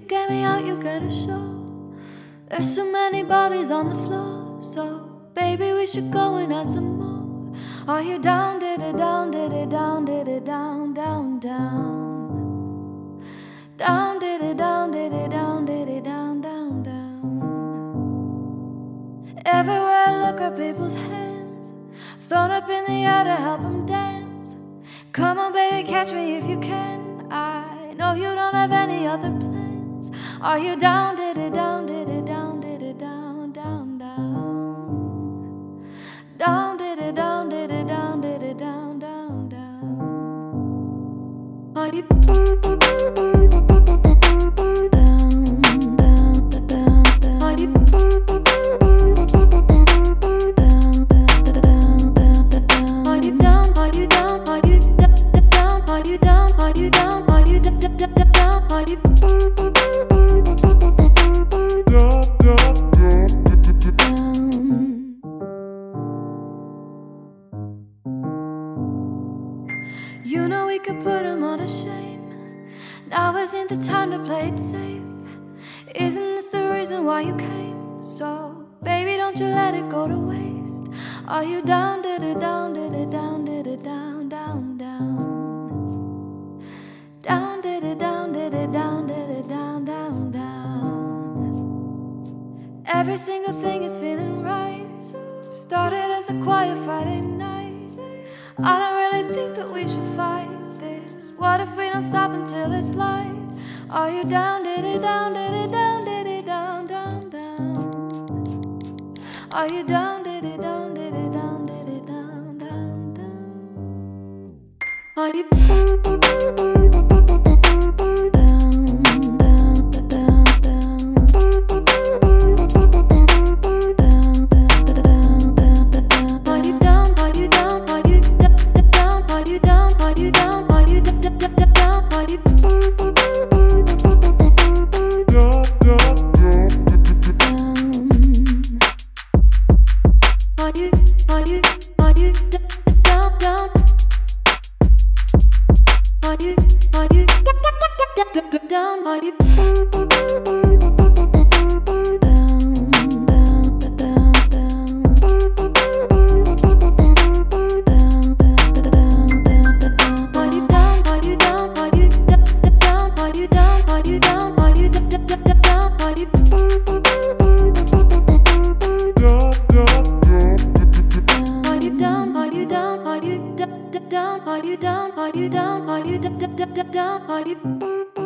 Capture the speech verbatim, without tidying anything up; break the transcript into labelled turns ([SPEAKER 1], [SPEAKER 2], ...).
[SPEAKER 1] get me out, you get a show. There's so many bodies on the floor, so baby, we should go and add some more. Are you down, did it down, did it down, did it down, down, down? Down, did it down, did it down, did it down, down, down. Everywhere I look at people's hands, thrown up in the air to help them dance. Come on baby, catch me if you can. I know you don't have any other plans. Are you down, did it down, did it down, did it down, down, down? Down, did it down, did it down, did it down, down, down? Are you down, down, down, down, down? Are you down, down, down, down, down? Are you down, are you down, are you down, are you down, are you down, are you down, are you You know we could put them all to shame. Now isn't the time to play it safe. Isn't this the reason why you came? So, baby, don't you let it go to waste. Are you down, did it down, did it down, did it down, down, down? Down, did it down, did it down, did it down, down, down? Every single thing is feeling right. Started as a quiet Friday night. I don't really think that we should fight this. What if we don't stop until it's light? Are you down, did it down, did it down, did it down, down, down? Are you down, did it down, did it down, did it down, down, down? Are you down, down, down, down, down? Down, are you down, are you down, are you down, are you down, are you down, are you